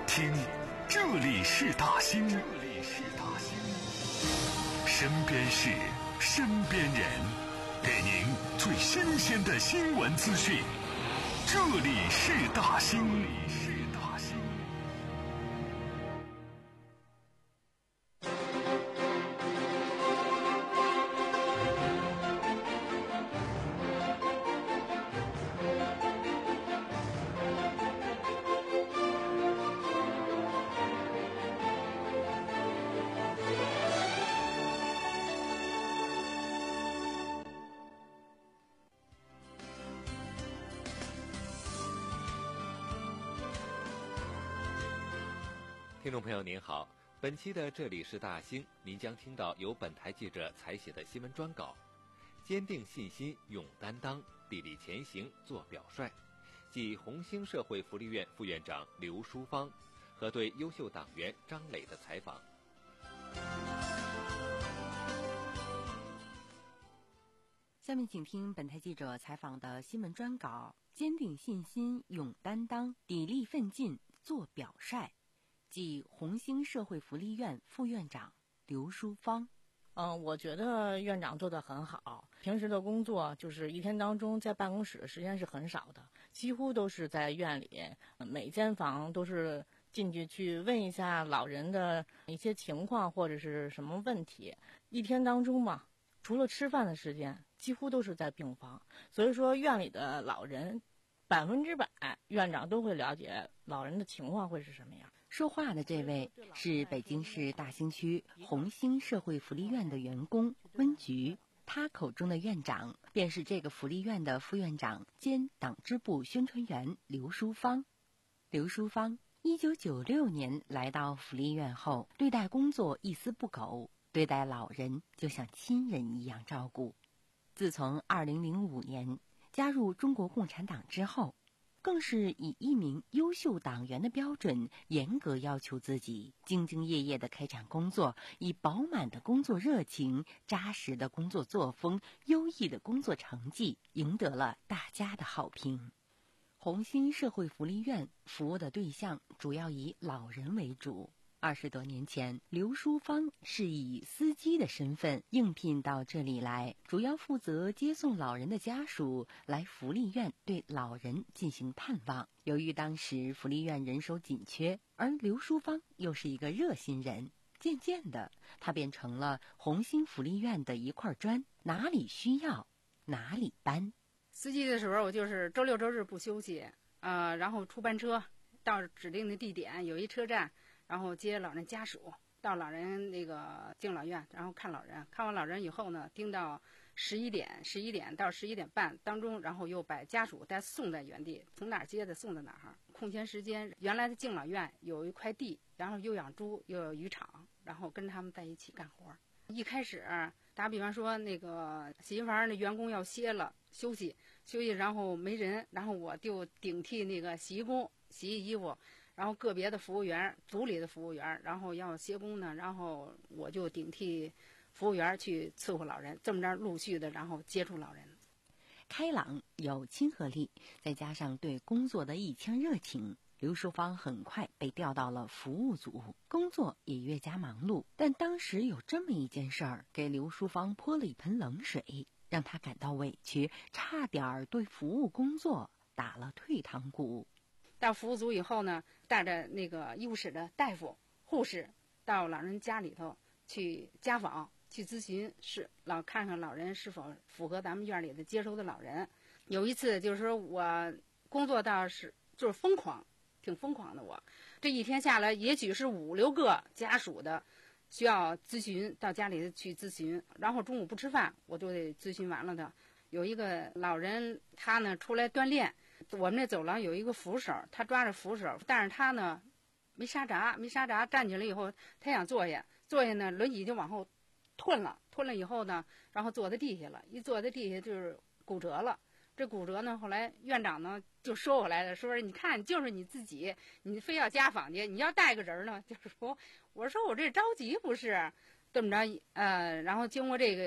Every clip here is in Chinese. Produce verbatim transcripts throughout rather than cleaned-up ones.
听，这里是大兴，这里是大兴，身边事，身边人，给您最新鲜的新闻资讯。这里是大兴，这里是大兴。 听众朋友您好，本期的这里是大兴，您将听到由本台记者采写的新闻专稿。坚定信心，勇担当，砥砺前行，做表率，继红星社会福利院副院长刘淑芳和对优秀党员张磊的采访。 下面请听本台记者采访的新闻专稿：坚定信心，勇担当，砥砺奋进，做表率。即红星社会福利院副院长刘淑芳。 嗯，我觉得院长做得很好。平时的工作就是一天当中在办公室的时间是很少的，几乎都是在院里，每间房都是进去去问一下老人的一些情况或者是什么问题。一天当中嘛，除了吃饭的时间，几乎都是在病房。所以说院里的老人百分之百院长都会了解老人的情况会是什么样。 说话的这位是北京市大兴区红星社会福利院的员工温菊，他口中的院长便是这个福利院的副院长兼党支部宣传员刘淑芳。刘淑芳一九九六年来到福利院后，对待工作一丝不苟，对待老人就像亲人一样照顾。自从二零零五年加入中国共产党之后，更是以一名优秀党员的标准严格要求自己，兢兢业业地开展工作，以饱满的工作热情、扎实的工作作风、优异的工作成绩赢得了大家的好评。红星社会福利院服务的对象主要以老人为主。二十多年前，刘淑芳是以司机的身份应聘到这里来，主要负责接送老人的家属来福利院对老人进行探望。由于当时福利院人手紧缺，而刘淑芳又是一个热心人，渐渐的，她便成了红星福利院的一块砖，哪里需要哪里搬。 司机的时候，我就是周六周日不休息，呃，然后出班车到指定的地点，有一车站。然后接老人家属到老人那个敬老院，然后看老人，看完老人以后呢，盯到十一点，十一点到十一点半当中，然后又把家属再送在原地，从哪儿接的送到哪儿。空闲时间，原来的敬老院有一块地，然后又养猪又有渔场，然后跟他们在一起干活。一开始打比方说，那个洗衣房的员工要歇了休息休息，然后没人，然后我就顶替那个洗衣工洗衣服。然后个别的服务员，组里的服务员，然后要歇工呢，然后我就顶替服务员去伺候老人，这么着陆续的，然后接触老人。 开朗有亲和力，再加上对工作的一腔热情，刘淑芳很快被调到了服务组，工作也越加忙碌。但当时有这么一件事儿，给刘淑芳泼了一盆冷水，让她感到委屈，差点对服务工作打了退堂鼓。 到服务组以后呢，带着那个医务室的大夫、护士到老人家里头去家访、去咨询，是老看看老人是否符合咱们院里的接收的老人。有一次就是说我工作到是就是疯狂，挺疯狂的我。这一天下来，也许是五六个家属的需要咨询，到家里去咨询，然后中午不吃饭，我就得咨询完了的。有一个老人，他呢出来锻炼，我们那走廊有一个扶手，他抓着扶手，但是他呢没刹闸，没刹闸，站起来以后，他想坐下，坐下呢轮椅就往后吞了，吞了以后呢，然后坐在地下了，一坐在地下就是骨折了。这骨折呢，后来院长呢就说回来了，说你看就是你自己，你非要家访去，你要带个人呢，就是说，我说我这着急不是，这么着，呃，然后经过这个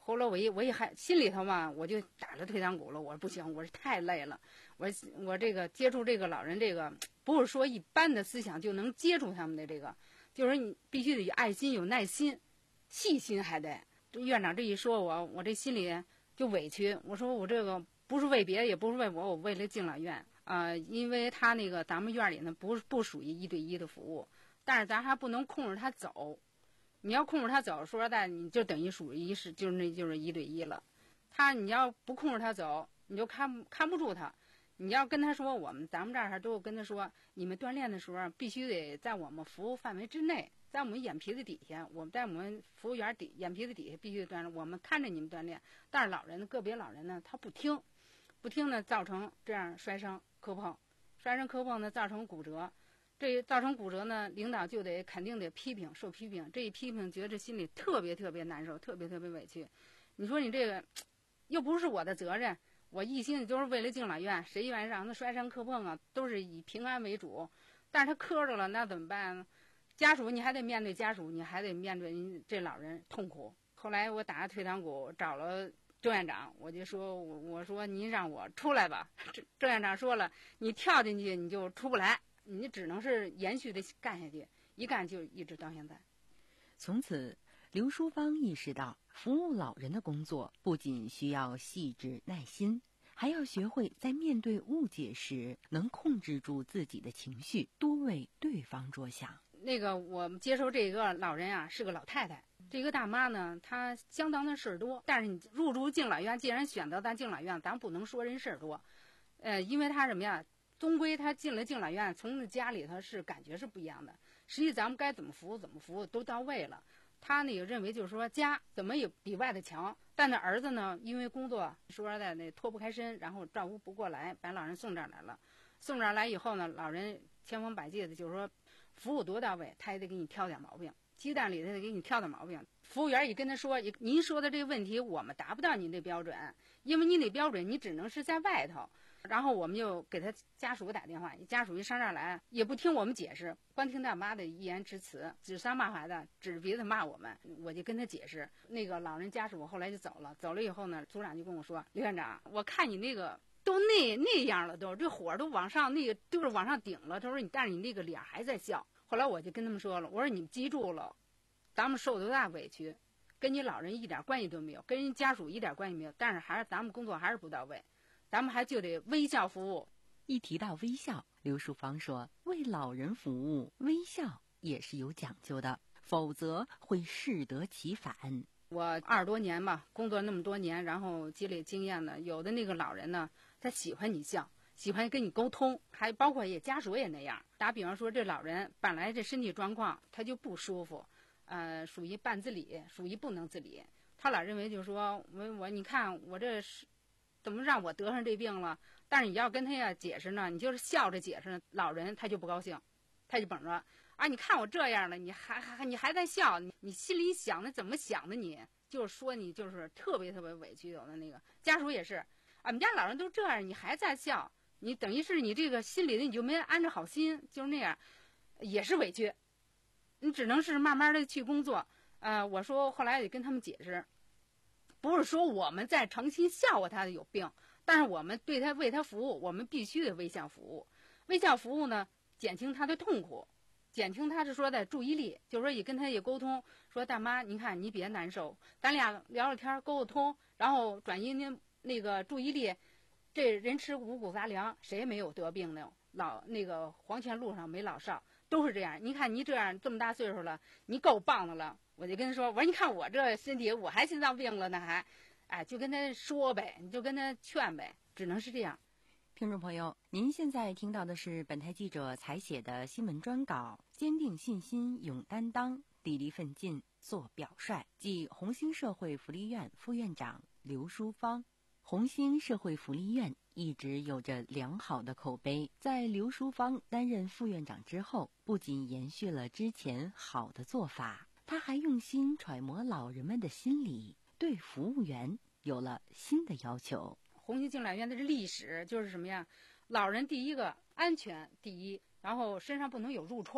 后来我一我一还心里头嘛，我就打着退堂鼓了，我说不行，我是太累了，我我这个接触这个老人，这个不是说一般的思想就能接触他们的这个，就是你必须得有爱心、有耐心、细心，还得。这院长这一说我，我这心里就委屈。我说我这个不是为别的，也不是为我，我为了敬老院啊、呃，因为他那个咱们院里呢不不属于一对一的服务，但是咱还不能控制他走。你要控制他走，说实在，你就等于属于是就是那就是一对一了。他你要不控制他走，你就看看不住他。你要跟他说，我们咱们这儿都跟他说，你们锻炼的时候必须得在我们服务范围之内，在我们眼皮子底下，我们在我们服务员底眼皮子底下必须得锻炼，我们看着你们锻炼。但是老人个别老人呢，他不听，不听呢，造成这样摔伤磕碰，摔伤磕碰呢，造成骨折。这造成骨折呢，领导就得肯定得批评，受批评。这一批评，觉着心里特别特别难受，特别特别委屈。你说你这个又不是我的责任，我一心的就是为了敬老院，谁愿意让他摔伤磕碰啊？都是以平安为主。但是他磕着了，那怎么办呢？家属你还得面对家属，你还得面对这老人痛苦。后来我打着退堂鼓找了周院长，我就说，我我说您让我出来吧。周院长说了，你跳进去你就出不来。你只能是延续的干下去，一干就一直到现在。 从此，刘淑芳意识到，服务老人的工作不仅需要细致耐心，还要学会在面对误解时能控制住自己的情绪，多为对方着想。 那个我们接受这个老人啊，是个老太太。这个大妈呢，她相当的事儿多。但是你入住敬老院，既然选择咱敬老院，咱不能说人事儿多，呃，因为她什么呀？终归他进了敬老院，从家里头是感觉是不一样的。实际咱们该怎么服务怎么服务都到位了。他那个认为就是说家怎么也比外的强，但那儿子呢，因为工作说实在那脱不开身，然后照顾不过来，把老人送这儿来了。送这儿来以后呢，老人千方百计的就是说服务多到位，他也得给你挑点毛病，鸡蛋里头得给你挑点毛病。服务员一跟他说，您说的这个问题我们达不到您的标准，因为您的标准你只能是在外头。然后我们就给他家属打电话，家属一上这儿来也不听我们解释，光听大妈的一言之词，指桑骂槐的，指鼻子骂我们。我就跟他解释，那个老人家属后来就走了，走了以后呢，组长就跟我说，刘院长，我看你那个都那那样了，都这火都往上那个都是往上顶了。他说你，但是你那个脸还在笑。后来我就跟他们说了，我说你们记住了，咱们受多大委屈，跟你老人一点关系都没有，跟人家属一点关系没有，但是还是咱们工作还是不到位。咱们还就得微笑服务。 一提到微笑，刘淑芳说，为老人服务，微笑也是有讲究的，否则会适得其反。 我二十多年吧，工作那么多年，然后积累经验呢，有的那个老人呢，他喜欢你笑，喜欢跟你沟通，还包括也家属也那样。打比方说，这老人本来这身体状况他就不舒服，呃，属于半自理，属于不能自理。他老认为就是说我我你看我这是怎么让我得上这病了？但是你要跟他要解释呢，你就是笑着解释呢，老人他就不高兴，他就绷着啊！你看我这样了，你还还你还在笑，你你心里想的怎么想的你？你就是说你就是特别特别委屈。有的那个家属也是，俺们家老人都这样，你还在笑，你等于是你这个心里的你就没安着好心，就是那样，也是委屈。你只能是慢慢的去工作。呃，我说后来得跟他们解释。不是说我们在诚心笑话他有病，但是我们对他为他服务，我们必须得微笑服务。微笑服务呢，减轻他的痛苦，减轻他是说的注意力，就是说也跟他也沟通，说大妈，您看你别难受，咱俩聊聊天沟沟通，然后转移您那个注意力。这人吃五谷杂粮，谁没有得病的？老那个黄泉路上没老少，都是这样。你看你这样这么大岁数了，你够棒的了。我就跟他说，我说你看我这身体，我还心脏病了呢，还，哎，就跟他说呗，你就跟他劝呗，只能是这样。 听众朋友，您现在听到的是本台记者采写的新闻专稿，坚定信心，勇担当，砥砺奋进，做表率，即红星社会福利院副院长刘淑芳。红星社会福利院一直有着良好的口碑，在刘淑芳担任副院长之后，不仅延续了之前好的做法，他还用心揣摩老人们的心理，对服务员有了新的要求。 红星敬老院的历史就是什么呀？老人第一个安全第一，然后身上不能有褥疮，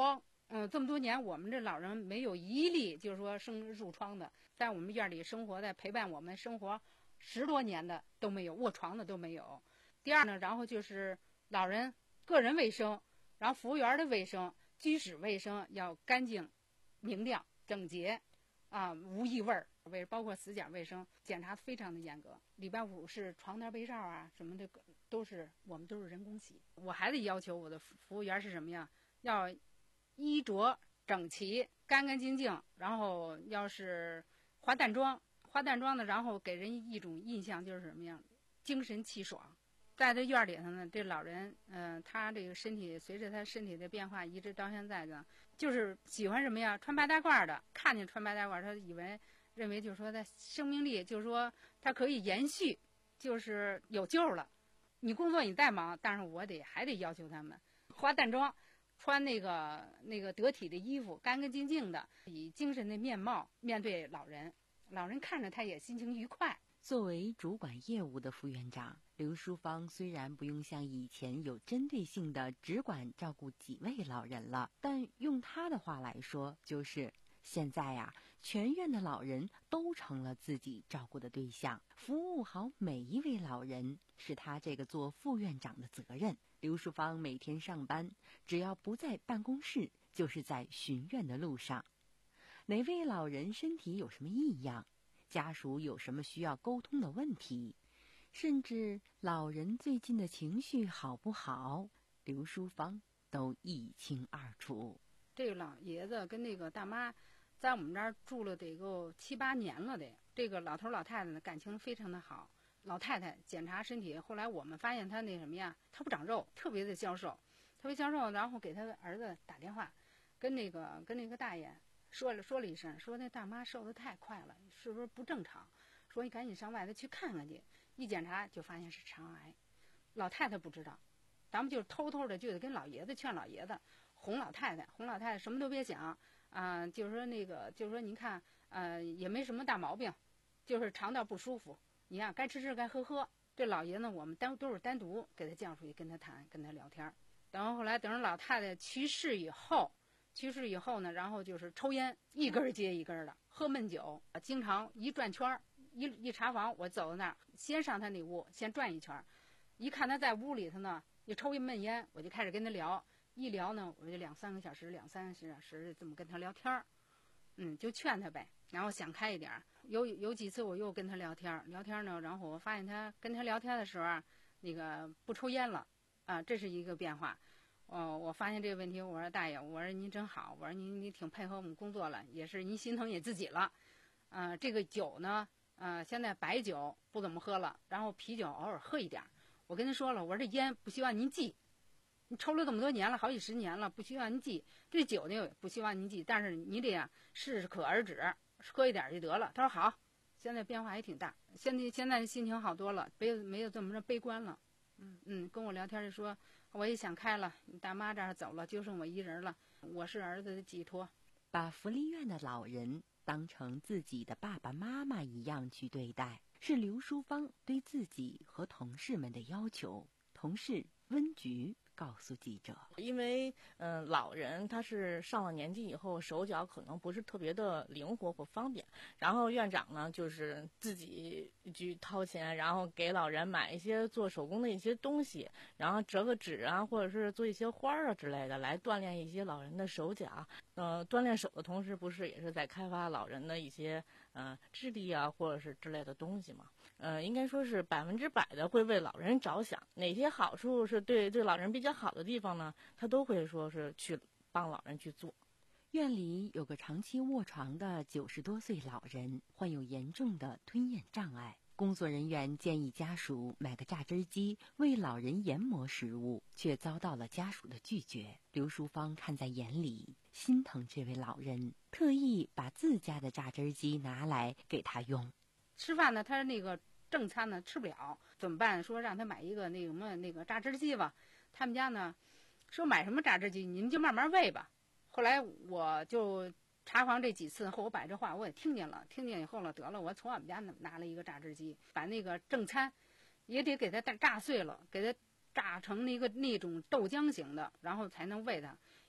嗯，这么多年我们这老人没有一例就是说生褥疮的，在我们院里生活的陪伴我们生活十多年的都没有，卧床的都没有。第二呢，然后就是老人个人卫生，然后服务员的卫生、居室卫生要干净、明亮、整洁，啊，无异味儿。卫包括死角卫生检查非常的严格。礼拜五是床单被罩啊什么的都是我们都是人工洗。我还得要求我的服务员是什么呀？要衣着整齐、干干净净，然后要是化淡妆，化淡妆呢，然后给人一种印象就是什么样？精神气爽。在这院里头呢，这老人，嗯、呃，他这个身体随着他身体的变化，一直到现在呢，就是喜欢什么呀？穿白大褂的，看见穿白大褂，他以为认为就是说他生命力，就是说他可以延续，就是有救了。你工作你再忙，但是我得还得要求他们化淡妆，穿那个那个得体的衣服，干干净净的，以精神的面貌面对老人，老人看着他也心情愉快。 作为主管业务的副院长，刘淑芳虽然不用像以前有针对性的只管照顾几位老人了，但用她的话来说，就是现在呀、啊，全院的老人都成了自己照顾的对象，服务好每一位老人是她这个做副院长的责任。刘淑芳每天上班，只要不在办公室，就是在巡院的路上。哪位老人身体有什么异样，家属有什么需要沟通的问题，甚至老人最近的情绪好不好，刘淑芳都一清二楚。 这个老爷子跟那个大妈在我们这儿住了得够七八年了得，这个老头老太太呢感情非常的好。老太太检查身体，后来我们发现她那什么呀，她不长肉，特别的消瘦，特别消瘦。然后给她的儿子打电话，跟那个跟那个大爷说了说了一声，说那大妈瘦得太快了，是不是不正常？说你赶紧上外头去看看去。一检查就发现是肠癌。老太太不知道，咱们就偷偷的就得跟老爷子劝老爷子，哄老太太，哄老太太什么都别想啊、呃，就是说那个就是说您看呃也没什么大毛病，就是肠道不舒服，你呀、啊、该吃吃该喝喝。这老爷呢我们单都是单独给他叫出去跟他谈跟他聊天。等后来等着老太太去世以后。去世以后呢，然后就是抽烟，一根接一根的，喝闷酒，经常一转圈一一查房，我走到那儿，先上他那屋，先转一圈，一看他在屋里头呢，一抽一闷烟，我就开始跟他聊，一聊呢，我就两三个小时，两三个小时这么跟他聊天，嗯，就劝他呗，然后想开一点。有有几次我又跟他聊天，聊天呢，然后我发现他跟他聊天的时候啊，那个不抽烟了，啊，这是一个变化。哦，我发现这个问题，我说大爷，我说您真好，我说您你挺配合我们工作了，也是您心疼你自己了。呃，这个酒呢，呃，现在白酒不怎么喝了，然后啤酒偶尔喝一点。我跟他说了，我说这烟不希望您忌，你抽了这么多年了，好几十年了，不希望您忌。这酒呢，不希望您忌，但是你得呀适可而止，喝一点就得了。他说好，现在变化还挺大，现在现在心情好多了，没有没有这么着悲观了。嗯嗯，跟我聊天就说，我也想开了，你大妈这儿走了，就剩我一人了，我是儿子的寄托。 把福利院的老人当成自己的爸爸妈妈一样去对待，是刘淑芳对自己和同事们的要求。同事温菊告诉记者， 因为嗯、呃，老人他是上了年纪以后，手脚可能不是特别的灵活或方便，然后院长呢就是自己去掏钱，然后给老人买一些做手工的一些东西，然后折个纸啊，或者是做一些花啊之类的，来锻炼一些老人的手脚。呃，锻炼手的同时，不是也是在开发老人的一些呃智力啊，或者是之类的东西嘛？呃，应该说是百分之百的会为老人着想，哪些好处是对对老人比较好的地方呢，他都会说是去帮老人去做。 院里有个长期卧床的九十多岁老人，患有严重的吞咽障碍。工作人员建议家属买个榨汁机为老人研磨食物，却遭到了家属的拒绝。刘淑芳看在眼里，心疼这位老人，特意把自家的榨汁机拿来给他用。 吃饭呢，他那个正餐呢吃不了，怎么办？说让他买一个那个什么那个榨汁机吧。他们家呢说买什么榨汁机，您就慢慢喂吧。后来我就查房这几次后，我把这话我也听见了，听见以后了，得了，我从我们家拿了一个榨汁机，把那个正餐也得给它榨碎了，给它榨成那个那种豆浆型的，然后才能喂它。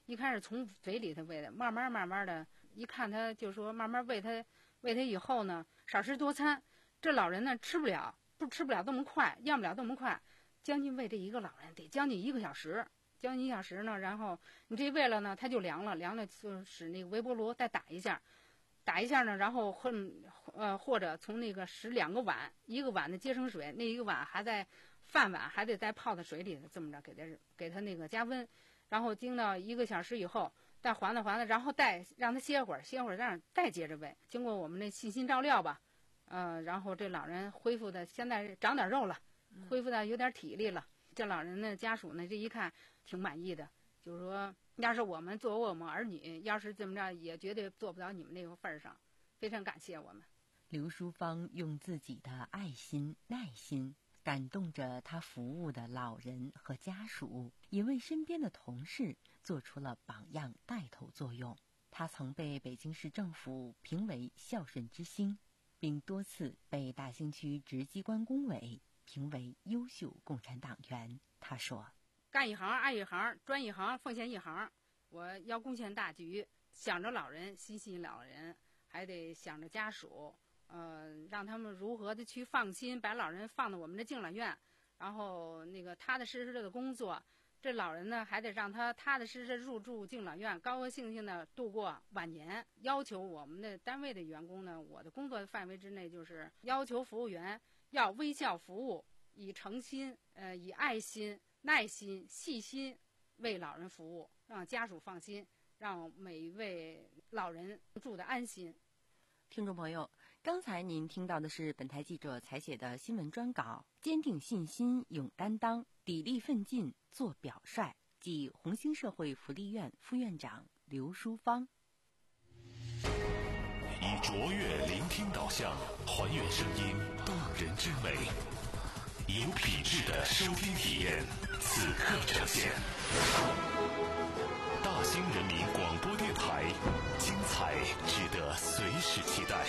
一开始从嘴里头喂的，慢慢慢慢的，一看他就说慢慢喂他，喂他以后呢，少食多餐。这老人呢吃不了，不吃不了这么快，咽不了这么快，将近喂这一个老人得将近一个小时，将近一小时呢，然后你这喂了呢，他就凉了，凉了就使那个微波炉再打一下，打一下呢，然后或呃或者从那个使两个碗，一个碗的接生水，那一个碗还在饭碗还得再泡在水里，这么着给他给他那个加温，然后经到一个小时以后，再缓了缓了，然后再让他歇会儿，歇会儿让再接着喂。经过我们的细心照料吧，呃，然后这老人恢复的现在长点肉了，恢复的有点体力了。这老人的家属呢，这一看挺满意的，就是说，要是我们作为我们儿女，要是这么着，也绝对做不到你们那个份儿上。非常感谢我们。 刘淑芳用自己的爱心、耐心感动着他服务的老人和家属，也为身边的同事做出了榜样带头作用。他曾被北京市政府评为孝顺之星，并多次被大兴区直机关工委评为优秀共产党员。他说： 干一行爱一行，专一行奉献一行，我要贡献大局，想着老人，心系老人，还得想着家属，呃，让他们如何的去放心把老人放到我们的敬老院，然后那个踏踏实实的工作。这老人呢，还得让他踏踏实实入住敬老院，高高兴兴的度过晚年。要求我们的单位的员工呢，我的工作范围之内就是要求服务员要微笑服务，以诚心、呃，以爱心、耐心、细心为老人服务，让家属放心，让每一位老人住得安心。 听众朋友，刚才您听到的是本台记者采写的新闻专稿，坚定信心，勇担当，砥砺奋进，做表率，即红星社会福利院副院长刘淑芳。 以卓越聆听导向，还原声音动人之美，有品质的收听体验，此刻呈现。大兴人民广播电台，精彩值得随时期待。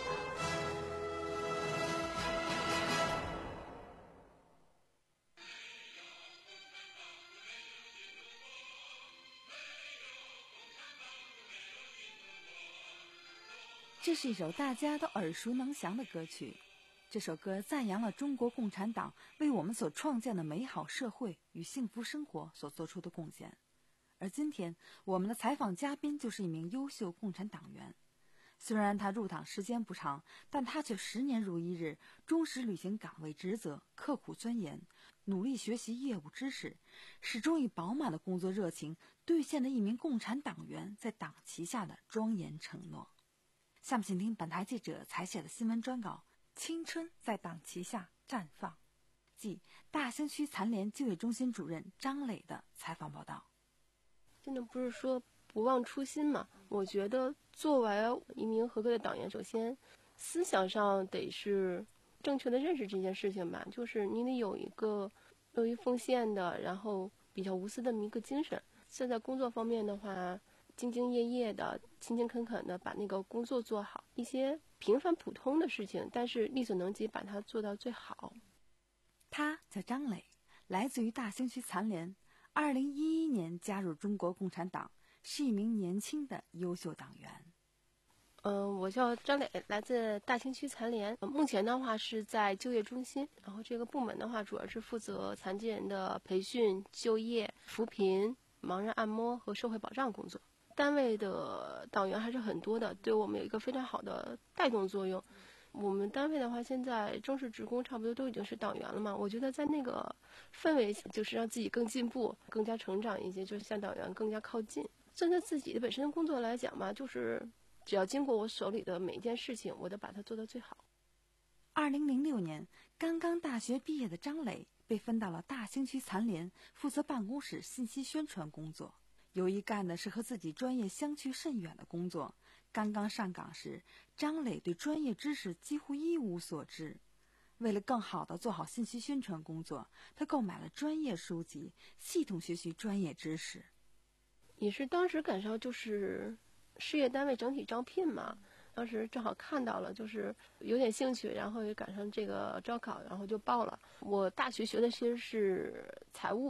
这是一首大家都耳熟能详的歌曲。这首歌赞扬了中国共产党为我们所创建的美好社会与幸福生活所做出的贡献。而今天我们的采访嘉宾就是一名优秀共产党员。虽然他入党时间不长，但他却十年如一日，忠实履行岗位职责，刻苦钻研，努力学习业务知识，始终以饱满的工作热情兑现了一名共产党员在党旗下的庄严承诺。下面请听本台记者采写的新闻专稿《青春在党旗下绽放》，即大兴区残联就业中心主任张磊的采访报道。 真的不是说不忘初心嘛，我觉得作为一名合格的党员，首先思想上得是正确的认识这件事情吧，就是你得有一个乐于奉献的，然后比较无私的一个精神。现在工作方面的话，兢兢业业的、勤勤恳恳的把那个工作做好，一些平凡普通的事情，但是力所能及把它做到最好。 他叫张磊，来自于大兴区残联，二零一一年加入中国共产党，是一名年轻的优秀党员。 嗯、呃，我叫张磊，来自大兴区残联，呃、目前的话是在就业中心，然后这个部门的话主要是负责残疾人的培训、就业、扶贫、盲人按摩和社会保障工作。单位的党员还是很多的，对我们有一个非常好的带动作用。我们单位的话，现在正式职工差不多都已经是党员了嘛，我觉得在那个氛围就是让自己更进步、更加成长一些，就是向党员更加靠近。针对自己的本身的工作来讲吧，就是只要经过我手里的每一件事情，我都把它做到最好。 二零零六年，刚刚大学毕业的张磊被分到了大兴区残联，负责办公室信息宣传工作。由于干的是和自己专业相去甚远的工作，刚刚上岗时，张磊对专业知识几乎一无所知。为了更好地做好信息宣传工作，他购买了专业书籍，系统学习专业知识。 也是当时赶上就是事业单位整体招聘嘛，当时正好看到了，就是有点兴趣，然后也赶上这个招考，然后就报了。我大学学的其实是财务，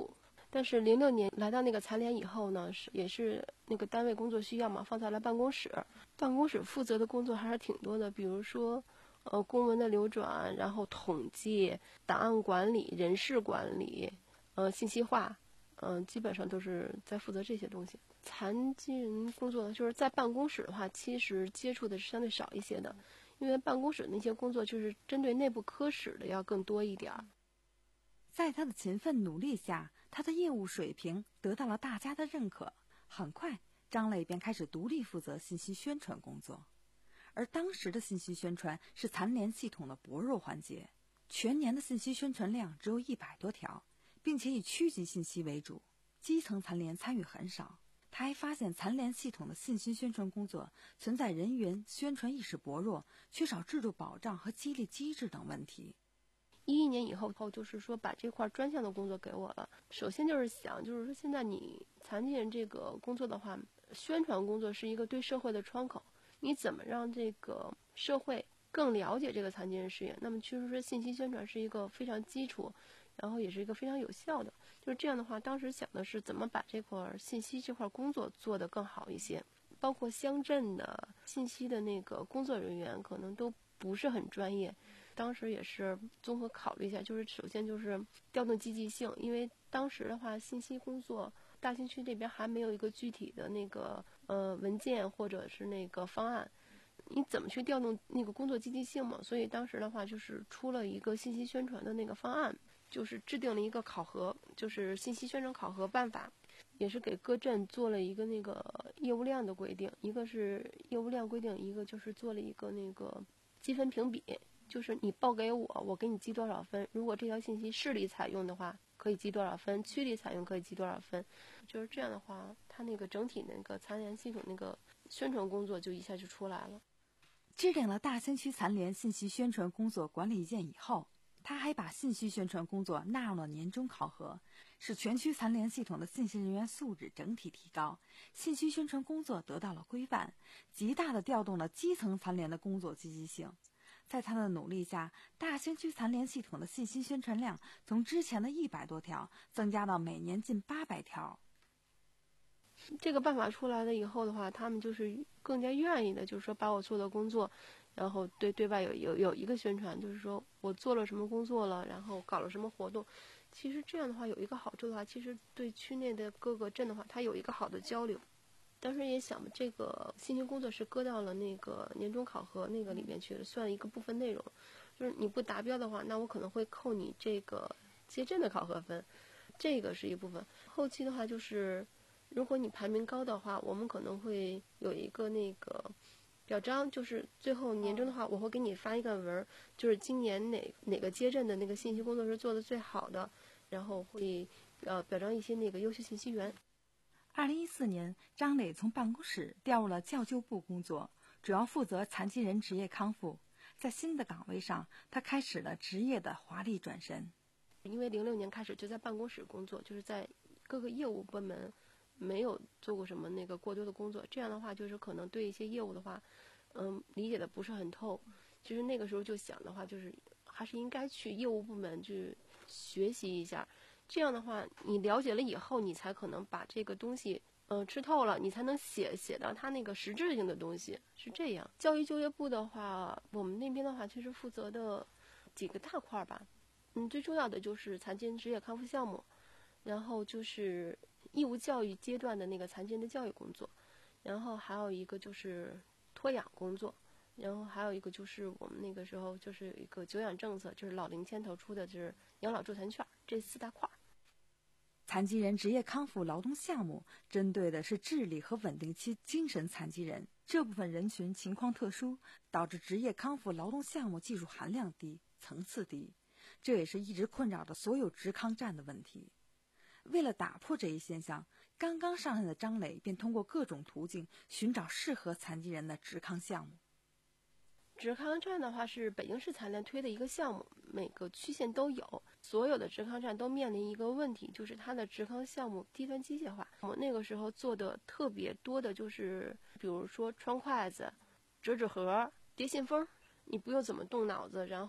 但是零六年来到那个残联以后呢，是也是那个单位工作需要嘛，放在了办公室。办公室负责的工作还是挺多的，比如说，呃，公文的流转，然后统计、档案管理、人事管理，呃，信息化，嗯、呃，基本上都是在负责这些东西。残疾人工作就是在办公室的话，其实接触的是相对少一些的，因为办公室那些工作就是针对内部科室的要更多一点儿。 在他的勤奋努力下，他的业务水平得到了大家的认可。很快，张磊便开始独立负责信息宣传工作。而当时的信息宣传是残联系统的薄弱环节，全年的信息宣传量只有一百多条，并且以区级信息为主，基层残联参与很少。他还发现残联系统的信息宣传工作存在人员宣传意识薄弱、缺少制度保障和激励机制等问题。 一一年以后后，就是说把这块专项的工作给我了。首先就是想，就是说现在你残疾人这个工作的话，宣传工作是一个对社会的窗口，你怎么让这个社会更了解这个残疾人事业？那么其实说信息宣传是一个非常基础，然后也是一个非常有效的。就是这样的话，当时想的是怎么把这块信息这块工作做得更好一些，包括乡镇的信息的那个工作人员可能都不是很专业。当时也是综合考虑一下，就是首先就是调动积极性，因为当时的话，信息工作大兴区这边还没有一个具体的那个呃文件或者是那个方案，你怎么去调动那个工作积极性嘛？所以当时的话就是出了一个信息宣传的那个方案，就是制定了一个考核，就是信息宣传考核办法，也是给各镇做了一个那个业务量的规定，一个是业务量规定，一个就是做了一个那个积分评比。就是你报给我，我给你记多少分。如果这条信息市里采用的话，可以记多少分；区里采用可以记多少分。就是这样的话，它那个整体那个残联系统那个宣传工作就一下就出来了。 制定了大兴区残联信息宣传工作管理意见以后，他还把信息宣传工作纳入了年终考核，使全区残联系统的信息人员素质整体提高，信息宣传工作得到了规范，极大地调动了基层残联的工作积极性。在他的努力下，大兴区残联系统的信息宣传量从之前的一百多条增加到每年近八百条。 这个办法出来了以后的话，他们就是更加愿意的，就是说把我做的工作，然后对对外有有有一个宣传，就是说我做了什么工作了，然后搞了什么活动。其实这样的话有一个好处的话，其实对区内的各个镇的话，它有一个好的交流。当时也想，这个信息工作是搁到了那个年终考核那个里面去，算一个部分内容。就是你不达标的话，那我可能会扣你这个街镇的考核分，这个是一部分。后期的话就是，如果你排名高的话，我们可能会有一个那个表彰，就是最后年终的话，我会给你发一个文，就是今年哪哪个街镇的那个信息工作是做的最好的，然后会呃表彰一些那个优秀信息员。 二零一四年，张磊从办公室调入了教救部工作，主要负责残疾人职业康复。在新的岗位上，他开始了职业的华丽转身。 因为零六年开始就在办公室工作，就是在各个业务部门没有做过什么那个过多的工作，这样的话就是可能对一些业务的话，嗯，理解的不是很透。其实那个时候就想的话，就是还是应该去业务部门去学习一下。这样的话，你了解了以后，你才可能把这个东西，呃，吃透了，你才能写写到它那个实质性的东西，是这样。教育就业部的话，我们那边的话，其实负责的几个大块吧，嗯，最重要的就是残疾人职业康复项目，然后就是义务教育阶段的那个残疾人的教育工作，然后还有一个就是托养工作。然后还有一个就是我们那个时候就是有一个久养政策，就是老龄牵头出的就是养老助残券，这四大块。 残疾人职业康复劳动项目针对的是智力和稳定期精神残疾人，这部分人群情况特殊，导致职业康复劳动项目技术含量低、层次低，这也是一直困扰着所有职康站的问题。为了打破这一现象，刚刚上任的张磊便通过各种途径寻找适合残疾人的职康项目。 职康站的话是北京市残联推的一个项目，每个区县都有。所有的职康站都面临一个问题，就是它的职康项目低端机械化。我那个时候做的特别多的就是，比如说穿筷子、折纸盒、叠信封，你不用怎么动脑子，然后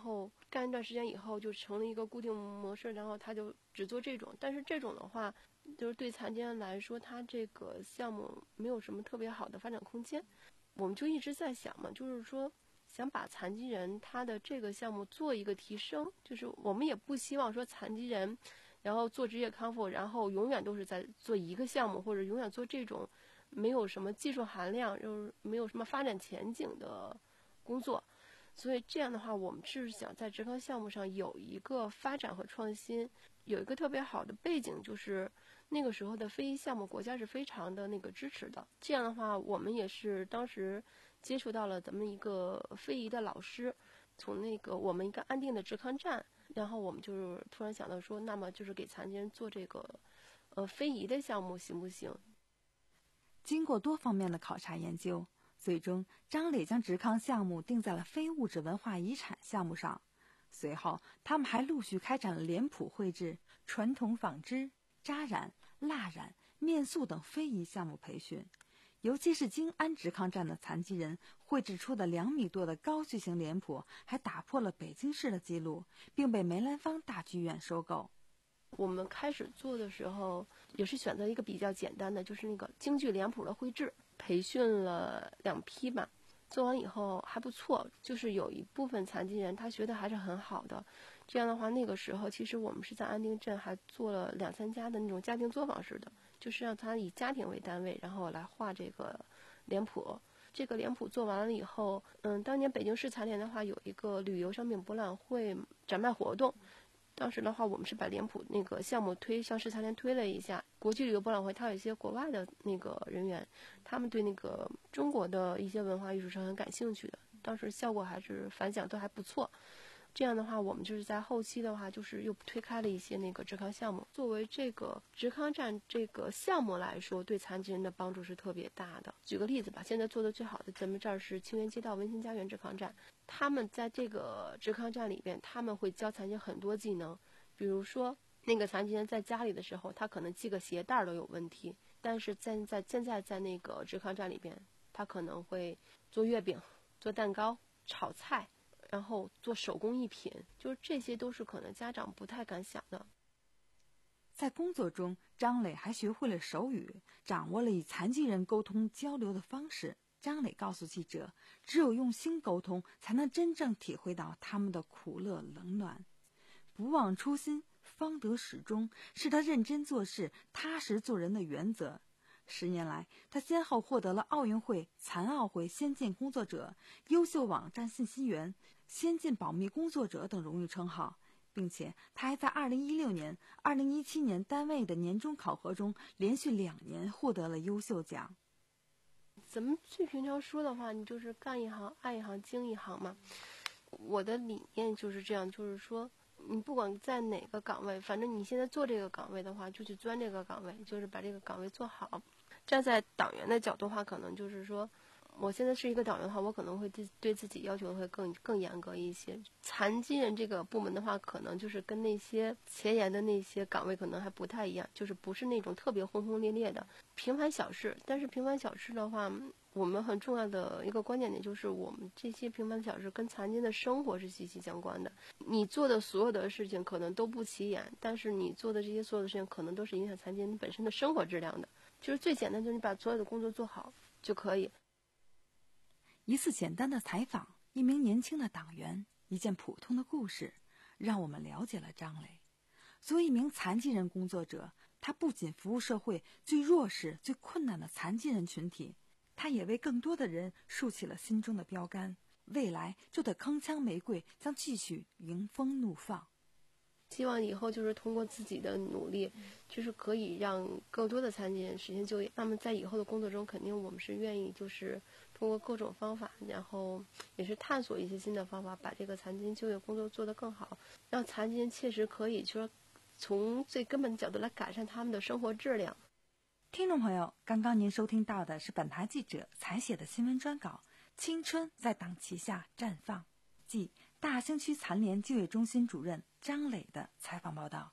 干一段时间以后就成了一个固定模式，然后他就只做这种。但是这种的话，就是对残疾人来说，他这个项目没有什么特别好的发展空间。我们就一直在想嘛，就是说想把残疾人他的这个项目做一个提升，就是我们也不希望说残疾人然后做职业康复，然后永远都是在做一个项目，或者永远做这种没有什么技术含量，就是没有什么发展前景的工作。所以这样的话，我们是想在职康项目上有一个发展和创新。有一个特别好的背景，就是那个时候的非遗项目国家是非常的那个支持的。这样的话，我们也是当时接触到了咱们一个非遗的老师，从那个我们一个安定的职康站，然后我们就是突然想到说，那么就是给残疾人做这个呃非遗的项目行不行？ 经过多方面的考察研究，最终张磊将职康项目定在了非物质文化遗产项目上。随后他们还陆续开展了脸谱绘制、传统纺织、扎染、蜡染、面塑等非遗项目培训。尤其是京安职康站的残疾人绘制出的两米多的高巨型脸谱，还打破了北京市的记录，并被梅兰芳大剧院收购。 我们开始做的时候也是选择一个比较简单的，就是那个京剧脸谱的绘制，培训了两批吧。做完以后还不错，就是有一部分残疾人他学的还是很好的。这样的话，那个时候其实我们是在安定镇还做了两三家的那种家庭作坊式的，就是让他以家庭为单位，然后来画这个脸谱。这个脸谱做完了以后，嗯，当年北京市残联的话有一个旅游商品博览会展卖活动。当时的话，我们是把脸谱那个项目推向市残联推了一下。国际旅游博览会，它有一些国外的那个人员，他们对那个中国的一些文化艺术是很感兴趣的。当时效果还是反响都还不错。这样的话，我们就是在后期的话，就是又推开了一些那个职康项目。作为这个职康站这个项目来说，对残疾人的帮助是特别大的。举个例子吧，现在做的最好的，咱们这儿是清源街道温馨家园职康站。他们在这个职康站里边，他们会教残疾人很多技能，比如说那个残疾人在家里的时候，他可能系个鞋带都有问题，但是在在现在在那个职康站里边，他可能会做月饼、做蛋糕、炒菜，然后做手工艺品，就是这些都是可能家长不太敢想的。 在工作中，张磊还学会了手语，掌握了与残疾人沟通交流的方式。张磊告诉记者，只有用心沟通，才能真正体会到他们的苦乐冷暖。不忘初心，方得始终，是他认真做事、踏实做人的原则。十年来，他先后获得了奥运会、残奥会先进工作者、优秀网站信息员、先进保密工作者等荣誉称号，并且他还在二零一六年、二零一七年单位的年终考核中连续两年获得了优秀奖。 咱们最平常说的话，你就是干一行爱一行精一行嘛。我的理念就是这样，就是说你不管在哪个岗位，反正你现在做这个岗位的话，就去钻这个岗位，就是把这个岗位做好。站在党员的角度的话，可能就是说我现在是一个党员的话，我可能会对对自己要求会更更严格一些。残疾人这个部门的话，可能就是跟那些前沿的那些岗位可能还不太一样，就是不是那种特别轰轰烈烈的平凡小事。但是平凡小事的话，我们很重要的一个关键点就是，我们这些平凡小事跟残疾人的生活是息息相关的。你做的所有的事情可能都不起眼，但是你做的这些所有的事情可能都是影响残疾人本身的生活质量的。就是最简单，就是你把所有的工作做好就可以。 一次简单的采访，一名年轻的党员，一件普通的故事，让我们了解了张磊。作为一名残疾人工作者，他不仅服务社会最弱势、最困难的残疾人群体，他也为更多的人竖起了心中的标杆。未来就得铿锵玫瑰将继续迎风怒放。 希望以后就是通过自己的努力，就是可以让更多的残疾人实现就业。那么在以后的工作中，肯定我们是愿意就是通过各种方法，然后也是探索一些新的方法，把这个残疾人就业工作做得更好，让残疾人切实可以说从最根本的角度来改善他们的生活质量。 听众朋友，刚刚您收听到的是本台记者采写的新闻专稿《青春在党旗下绽放》，即大兴区残联就业中心主任张磊的采访报道。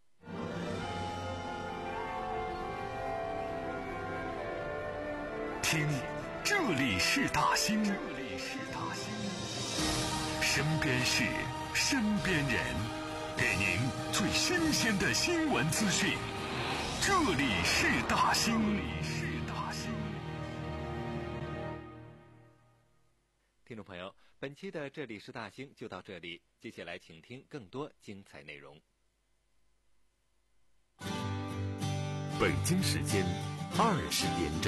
听，这里是大兴，这里是大兴，身边事， 身边人，给您最新鲜的新闻资讯。这里是大兴。 听众朋友，本期的这里是大兴就到这里，接下来请听更多精彩内容。 北京时间二十点整。